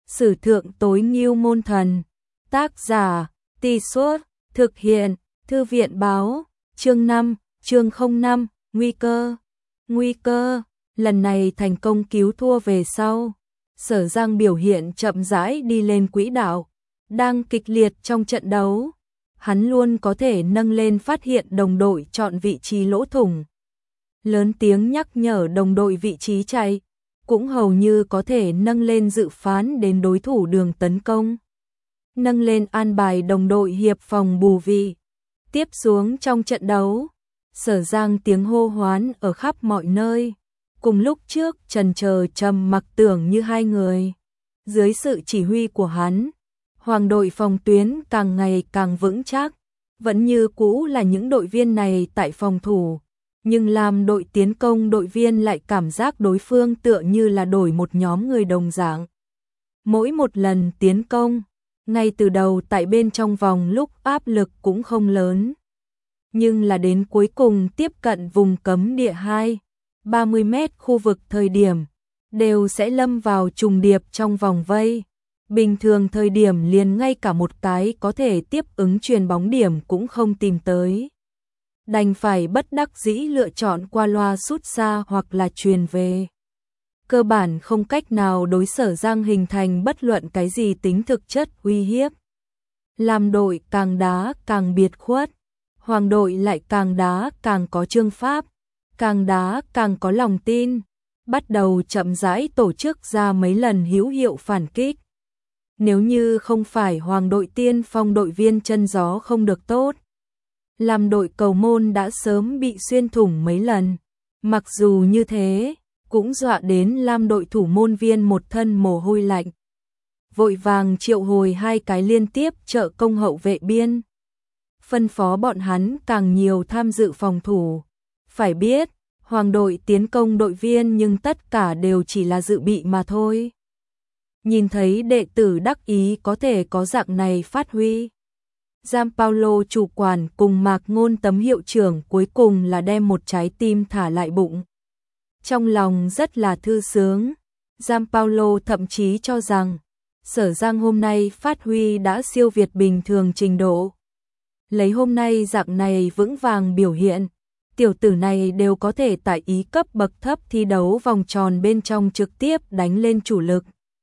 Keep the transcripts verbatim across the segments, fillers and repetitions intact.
Sử thượng tối ngưu môn thần. Tác giả, Tì Suốt, thực hiện, Thư viện báo, chương năm, chương không năm, nguy cơ. Nguy cơ, lần này thành công cứu thua về sau. Sở Giang biểu hiện chậm rãi đi lên quỹ đạo, đang kịch liệt trong trận đấu. Hắn luôn có thể nâng lên phát hiện đồng đội chọn vị trí lỗ thủng. Lớn tiếng nhắc nhở đồng đội vị trí chạy, cũng hầu như có thể nâng lên dự phán đến đối thủ đường tấn công. Nâng lên an bài đồng đội hiệp phòng bù vị. Tiếp xuống trong trận đấu, Sở Giang tiếng hô hoán ở khắp mọi nơi. Cùng lúc trước trần chờ trầm mặc tưởng như hai người. Dưới sự chỉ huy của hắn, hoàng đội phòng tuyến càng ngày càng vững chắc. Vẫn như cũ là những đội viên này tại phòng thủ, nhưng làm đội tiến công đội viên lại cảm giác đối phương tựa như là đổi một nhóm người đồng dạng. Mỗi một lần tiến công, ngay từ đầu tại bên trong vòng lúc áp lực cũng không lớn. Nhưng là đến cuối cùng tiếp cận vùng cấm địa hai, ba mươi mét khu vực thời điểm, đều sẽ lâm vào trùng điệp trong vòng vây. Bình thường thời điểm liền ngay cả một cái có thể tiếp ứng truyền bóng điểm cũng không tìm tới. Đành phải bất đắc dĩ lựa chọn qua loa sút xa hoặc là truyền về. Cơ bản không cách nào đối Sở Giang hình thành bất luận cái gì tính thực chất uy hiếp. Làm đội càng đá càng biệt khuất, hoàng đội lại càng đá càng có chương pháp, càng đá càng có lòng tin, bắt đầu chậm rãi tổ chức ra mấy lần hữu hiệu phản kích. Nếu như không phải hoàng đội tiên phong đội viên chân gió không được tốt, làm đội cầu môn đã sớm bị xuyên thủng mấy lần. Mặc dù như thế, cũng dọa đến làm đội thủ môn viên một thân mồ hôi lạnh. Vội vàng triệu hồi hai cái liên tiếp trợ công hậu vệ biên. Phân phó bọn hắn càng nhiều tham dự phòng thủ. Phải biết, hoàng đội tiến công đội viên nhưng tất cả đều chỉ là dự bị mà thôi. Nhìn thấy đệ tử đắc ý có thể có dạng này phát huy. Gianpaolo chủ quản cùng Mạc Ngôn tấm hiệu trưởng cuối cùng là đem một trái tim thả lại bụng. Trong lòng rất là thư sướng, Gianpaolo thậm chí cho rằng Sở Giang hôm nay phát huy đã siêu việt bình thường trình độ. Lấy hôm nay dạng này vững vàng biểu hiện, tiểu tử này đều có thể tại Ý cấp bậc thấp thi đấu vòng tròn bên trong trực tiếp đánh lên chủ lực.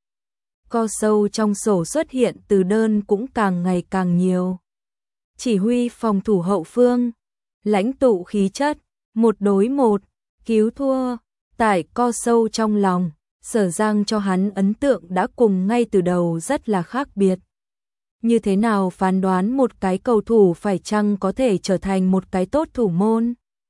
Co sâu trong sổ xuất hiện từ đơn cũng càng ngày càng nhiều. Chỉ huy phòng thủ hậu phương, lãnh tụ khí chất, một đối một, cứu thua, tại co sâu trong lòng, Sở Giang cho hắn ấn tượng đã cùng ngay từ đầu rất là khác biệt. Như thế nào phán đoán một cái cầu thủ phải chăng có thể trở thành một cái tốt thủ môn?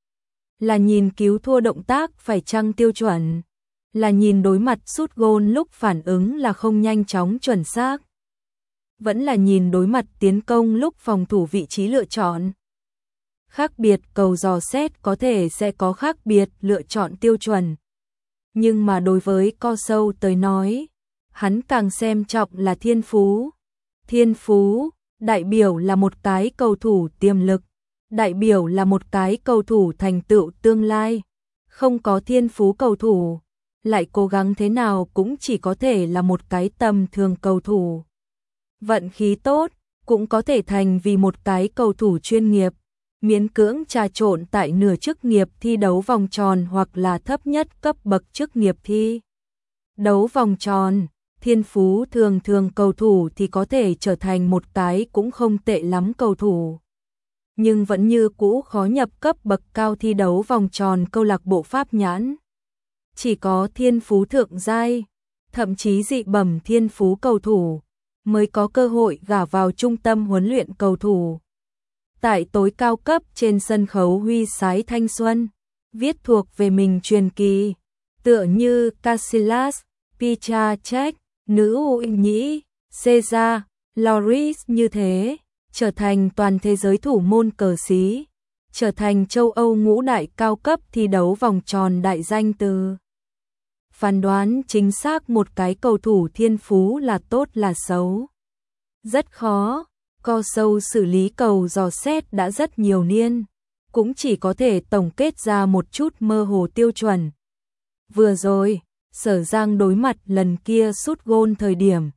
Là nhìn cứu thua động tác phải chăng tiêu chuẩn? Là nhìn đối mặt sút gôn lúc phản ứng là không nhanh chóng chuẩn xác? Vẫn là nhìn đối mặt tiến công lúc phòng thủ vị trí lựa chọn? Khác biệt cầu dò xét có thể sẽ có khác biệt lựa chọn tiêu chuẩn. Nhưng mà đối với co sâu tới nói, hắn càng xem trọng là thiên phú. Thiên phú, đại biểu là một cái cầu thủ tiềm lực, đại biểu là một cái cầu thủ thành tựu tương lai. Không có thiên phú cầu thủ, lại cố gắng thế nào cũng chỉ có thể là một cái tầm thường cầu thủ. Vận khí tốt, cũng có thể thành vì một cái cầu thủ chuyên nghiệp, miễn cưỡng trà trộn tại nửa chức nghiệp thi đấu vòng tròn hoặc là thấp nhất cấp bậc chức nghiệp thi đấu vòng tròn. Thiên phú thường thường cầu thủ thì có thể trở thành một cái cũng không tệ lắm cầu thủ, nhưng vẫn như cũ khó nhập cấp bậc cao thi đấu vòng tròn câu lạc bộ Pháp nhãn. Chỉ có thiên phú thượng giai, thậm chí dị bẩm thiên phú cầu thủ mới có cơ hội gả vào trung tâm huấn luyện cầu thủ. Tại tối cao cấp trên sân khấu huy sái thanh xuân, viết thuộc về mình truyền kỳ, tựa như Casillas, Piszczek, nữ U Nhĩ, Cesar, Loris như thế, trở thành toàn thế giới thủ môn cờ xí, trở thành châu Âu ngũ đại cao cấp thi đấu vòng tròn đại danh từ. Phán đoán chính xác một cái cầu thủ thiên phú là tốt là xấu rất khó. Co sâu xử lý cầu dò xét đã rất nhiều niên, cũng chỉ có thể tổng kết ra một chút mơ hồ tiêu chuẩn. Vừa rồi, Sở Giang đối mặt lần kia sút gôn thời điểm,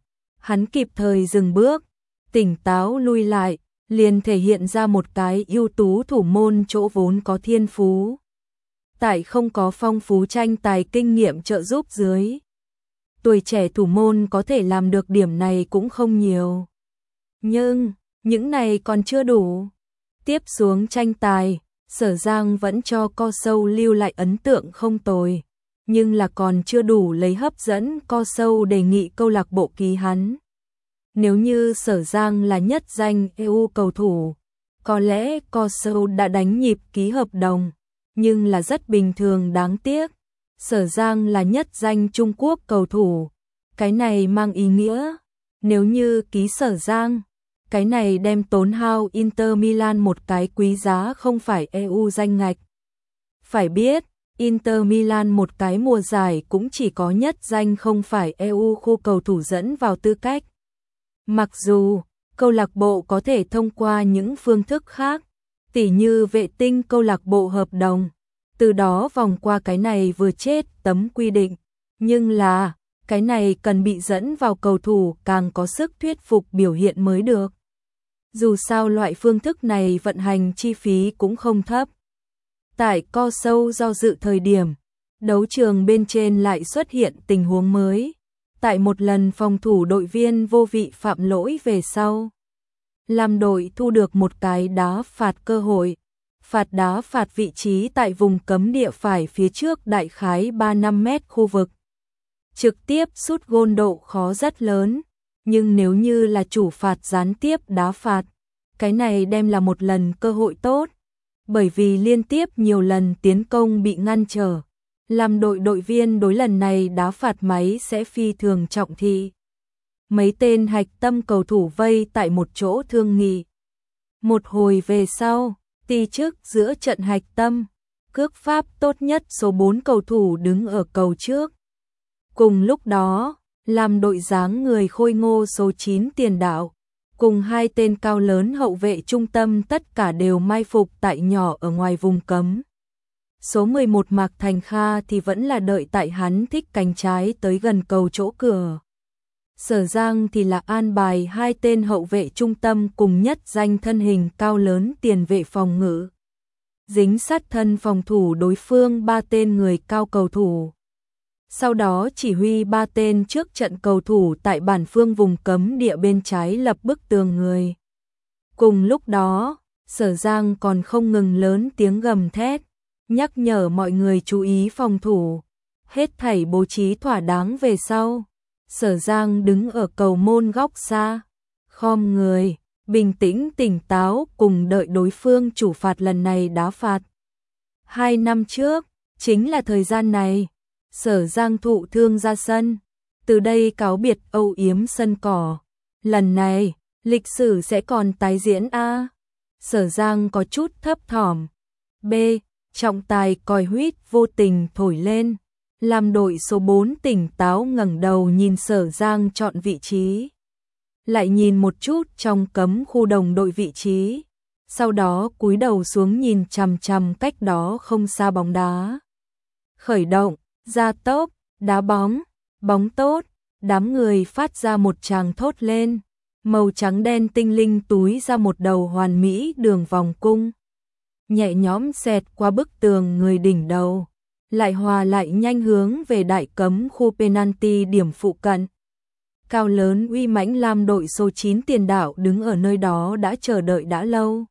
Hắn kịp thời dừng bước, tỉnh táo lui lại, liền thể hiện ra một cái ưu tú thủ môn chỗ vốn có thiên phú. Tại không có phong phú tranh tài kinh nghiệm trợ giúp dưới, tuổi trẻ thủ môn có thể làm được điểm này cũng không nhiều. Nhưng, những này còn chưa đủ. Tiếp xuống tranh tài, Sở Giang vẫn cho Co Sâu lưu lại ấn tượng không tồi, nhưng là còn chưa đủ lấy hấp dẫn Co Sâu đề nghị câu lạc bộ ký hắn. Nếu như Sở Giang là nhất danh e u cầu thủ, có lẽ Co Sâu đã đánh nhịp ký hợp đồng, nhưng là rất bình thường đáng tiếc. Sở Giang là nhất danh Trung Quốc cầu thủ, cái này mang ý nghĩa, nếu như ký Sở Giang, cái này đem tốn hao Inter Milan một cái quý giá không phải e u danh ngạch. Phải biết, Inter Milan một cái mùa giải cũng chỉ có nhất danh không phải e u khu cầu thủ dẫn vào tư cách. Mặc dù, câu lạc bộ có thể thông qua những phương thức khác, tỉ như vệ tinh câu lạc bộ hợp đồng, từ đó vòng qua cái này vừa chết tấm quy định, nhưng là, cái này cần bị dẫn vào cầu thủ càng có sức thuyết phục biểu hiện mới được. Dù sao loại phương thức này vận hành chi phí cũng không thấp. Tại Co Sâu do dự thời điểm, đấu trường bên trên lại xuất hiện tình huống mới. Tại một lần phòng thủ đội viên vô vị phạm lỗi về sau, làm đội thu được một cái đá phạt cơ hội. Phạt đá phạt vị trí tại vùng cấm địa phải phía trước đại khái ba đến năm mét khu vực. Trực tiếp sút gôn độ khó rất lớn, nhưng nếu như là chủ phạt gián tiếp đá phạt, cái này đem là một lần cơ hội tốt, bởi vì liên tiếp nhiều lần tiến công bị ngăn trở, làm đội đội viên đối lần này đá phạt máy sẽ phi thường trọng thị. Mấy tên hạch tâm cầu thủ vây tại một chỗ thương nghị. Một hồi về sau, ti chức giữa trận hạch tâm, cước pháp tốt nhất số bốn cầu thủ đứng ở cầu trước. Cùng lúc đó, làm đội dáng người khôi ngô số chín tiền đạo, cùng hai tên cao lớn hậu vệ trung tâm tất cả đều mai phục tại nhỏ ở ngoài vùng cấm. Số mười một Mạc Thành Kha thì vẫn là đợi tại hắn thích cánh trái tới gần cầu chỗ cửa. Sở Giang thì là an bài hai tên hậu vệ trung tâm cùng nhất danh thân hình cao lớn tiền vệ phòng ngự. Dính sát thân phòng thủ đối phương ba tên người cao cầu thủ. Sau đó chỉ huy ba tên trước trận cầu thủ tại bản phương vùng cấm địa bên trái lập bức tường người. Cùng lúc đó, Sở Giang còn không ngừng lớn tiếng gầm thét, nhắc nhở mọi người chú ý phòng thủ. Hết thảy bố trí thỏa đáng về sau. Sở Giang đứng ở cầu môn góc xa, khom người, bình tĩnh tỉnh táo cùng đợi đối phương chủ phạt lần này đá phạt. Hai năm trước, chính là thời gian này, Sở Giang thụ thương ra sân, từ đây cáo biệt âu yếm sân cỏ. Lần này, lịch sử sẽ còn tái diễn a. Sở Giang có chút thấp thỏm. B. Trọng tài còi huýt vô tình thổi lên. Làm đội số bốn tỉnh táo ngẩng đầu nhìn Sở Giang chọn vị trí. Lại nhìn một chút trong cấm khu đồng đội vị trí. Sau đó cúi đầu xuống nhìn chằm chằm cách đó không xa bóng đá. Khởi động, ra tốc, đá bóng, bóng tốt, đám người phát ra một tràng thốt lên. Màu trắng đen tinh linh túi ra một đầu hoàn mỹ đường vòng cung. Nhẹ nhõm xẹt qua bức tường người đỉnh đầu. Lại hòa lại nhanh hướng về đại cấm khu penalty điểm phụ cận. Cao lớn uy mãnh làm đội số chín tiền đạo đứng ở nơi đó đã chờ đợi đã lâu.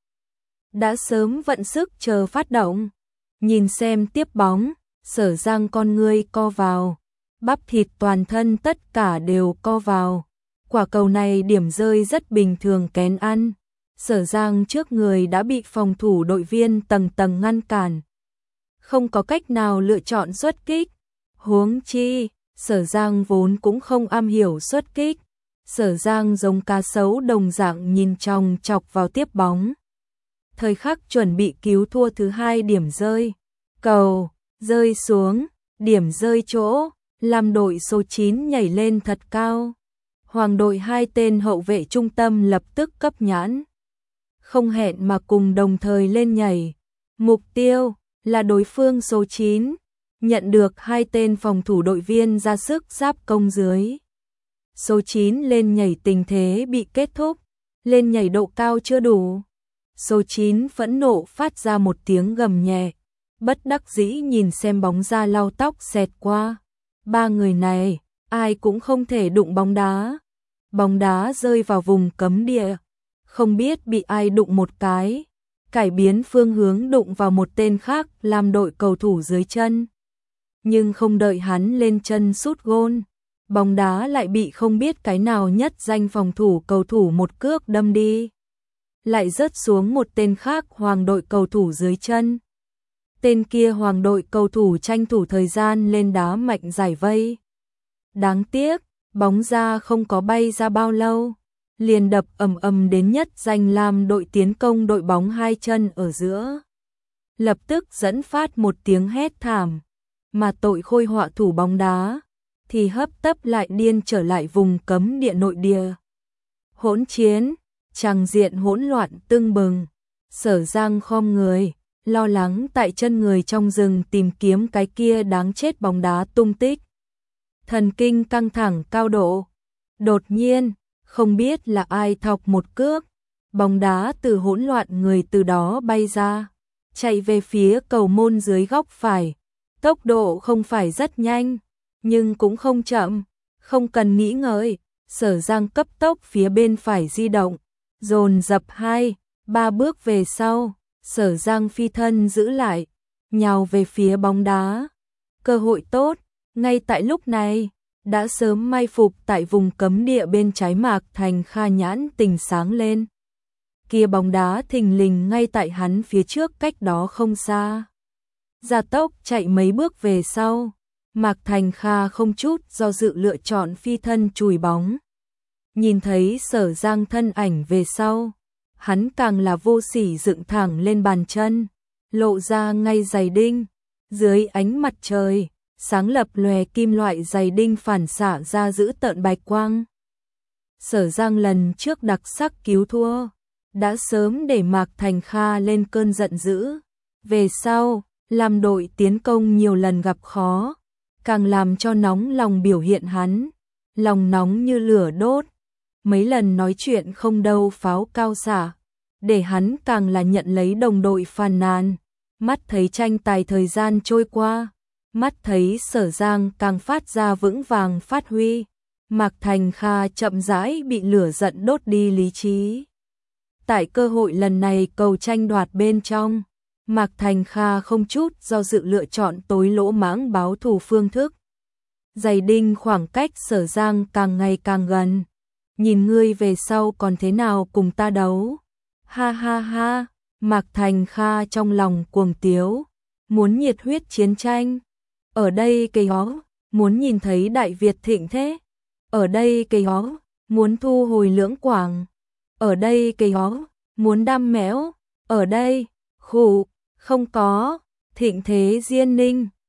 Đã sớm vận sức chờ phát động. Nhìn xem tiếp bóng, Sở Giang con ngươi co vào. Bắp thịt toàn thân tất cả đều co vào. Quả cầu này điểm rơi rất bình thường kén ăn. Sở Giang trước người đã bị phòng thủ đội viên tầng tầng ngăn cản. Không có cách nào lựa chọn xuất kích. Huống chi, Sở Giang vốn cũng không am hiểu xuất kích. Sở Giang giống cá sấu đồng dạng nhìn chòng chọc vào tiếp bóng. Thời khắc chuẩn bị cứu thua thứ hai điểm rơi. Cầu, rơi xuống, điểm rơi chỗ, làm đội số chín nhảy lên thật cao. Hoàng đội hai tên hậu vệ trung tâm lập tức cấp nhãn. Không hẹn mà cùng đồng thời lên nhảy. Mục tiêu là đối phương số chín, nhận được hai tên phòng thủ đội viên ra sức giáp công dưới. Số chín lên nhảy tình thế bị kết thúc, lên nhảy độ cao chưa đủ. Số chín phẫn nộ phát ra một tiếng gầm nhẹ, bất đắc dĩ nhìn xem bóng ra lau tóc xẹt qua. Ba người này, ai cũng không thể đụng bóng đá. Bóng đá rơi vào vùng cấm địa, không biết bị ai đụng một cái, cải biến phương hướng đụng vào một tên khác làm đội cầu thủ dưới chân. Nhưng không đợi hắn lên chân sút gôn, bóng đá lại bị không biết cái nào nhất danh phòng thủ cầu thủ một cước đâm đi. Lại rớt xuống một tên khác hoàng đội cầu thủ dưới chân. Tên kia hoàng đội cầu thủ tranh thủ thời gian lên đá mạnh giải vây. Đáng tiếc, bóng ra không có bay ra bao lâu, liền đập ầm ầm đến nhất danh làm đội tiến công đội bóng hai chân ở giữa. Lập tức dẫn phát một tiếng hét thảm, mà tội khôi họa thủ bóng đá thì hấp tấp lại điên trở lại vùng cấm địa nội địa. Hỗn chiến, tràng diện hỗn loạn tưng bừng. Sở Giang khom người, lo lắng tại chân người trong rừng tìm kiếm cái kia đáng chết bóng đá tung tích. Thần kinh căng thẳng cao độ. Đột nhiên, không biết là ai thọc một cước, bóng đá từ hỗn loạn người từ đó bay ra, chạy về phía cầu môn dưới góc phải. Tốc độ không phải rất nhanh, nhưng cũng không chậm, không cần nghĩ ngợi, Sở Giang cấp tốc phía bên phải di động, dồn dập hai, ba bước về sau, Sở Giang phi thân giữ lại, nhào về phía bóng đá. Cơ hội tốt, ngay tại lúc này, đã sớm mai phục tại vùng cấm địa bên trái Mạc Thành Kha nhãn tình sáng lên. Kia bóng đá thình lình ngay tại hắn phía trước cách đó không xa. Gia tốc chạy mấy bước về sau, Mạc Thành Kha không chút do dự lựa chọn phi thân chùi bóng. Nhìn thấy Sở Giang thân ảnh về sau, hắn càng là vô sỉ dựng thẳng lên bàn chân, lộ ra ngay giày đinh, dưới ánh mặt trời, sáng lập lòe kim loại giày đinh phản xạ ra giữ tợn bạch quang. Sở Giang lần trước đặc sắc cứu thua, đã sớm để Mạc Thành Kha lên cơn giận dữ. Về sau, làm đội tiến công nhiều lần gặp khó, càng làm cho nóng lòng biểu hiện hắn, lòng nóng như lửa đốt. Mấy lần nói chuyện không đâu pháo cao xả, để hắn càng là nhận lấy đồng đội phàn nàn. Mắt thấy tranh tài thời gian trôi qua, mắt thấy Sở Giang càng phát ra vững vàng phát huy, Mạc Thành Kha chậm rãi bị lửa giận đốt đi lý trí. Tại cơ hội lần này cầu tranh đoạt bên trong, Mạc Thành Kha không chút do dự lựa chọn tối lỗ mãng báo thù phương thức. Giày đinh khoảng cách Sở Giang càng ngày càng gần. Nhìn ngươi về sau còn thế nào cùng ta đấu. Ha ha ha, Mạc Thành Kha trong lòng cuồng tiếu, muốn nhiệt huyết chiến tranh. Ở đây cây hó, muốn nhìn thấy Đại Việt thịnh thế. Ở đây cây hó, muốn thu hồi Lưỡng Quảng. Ở đây cây hó, muốn đam mẽo. Ở đây, khủ, không có, thịnh thế Diên Ninh.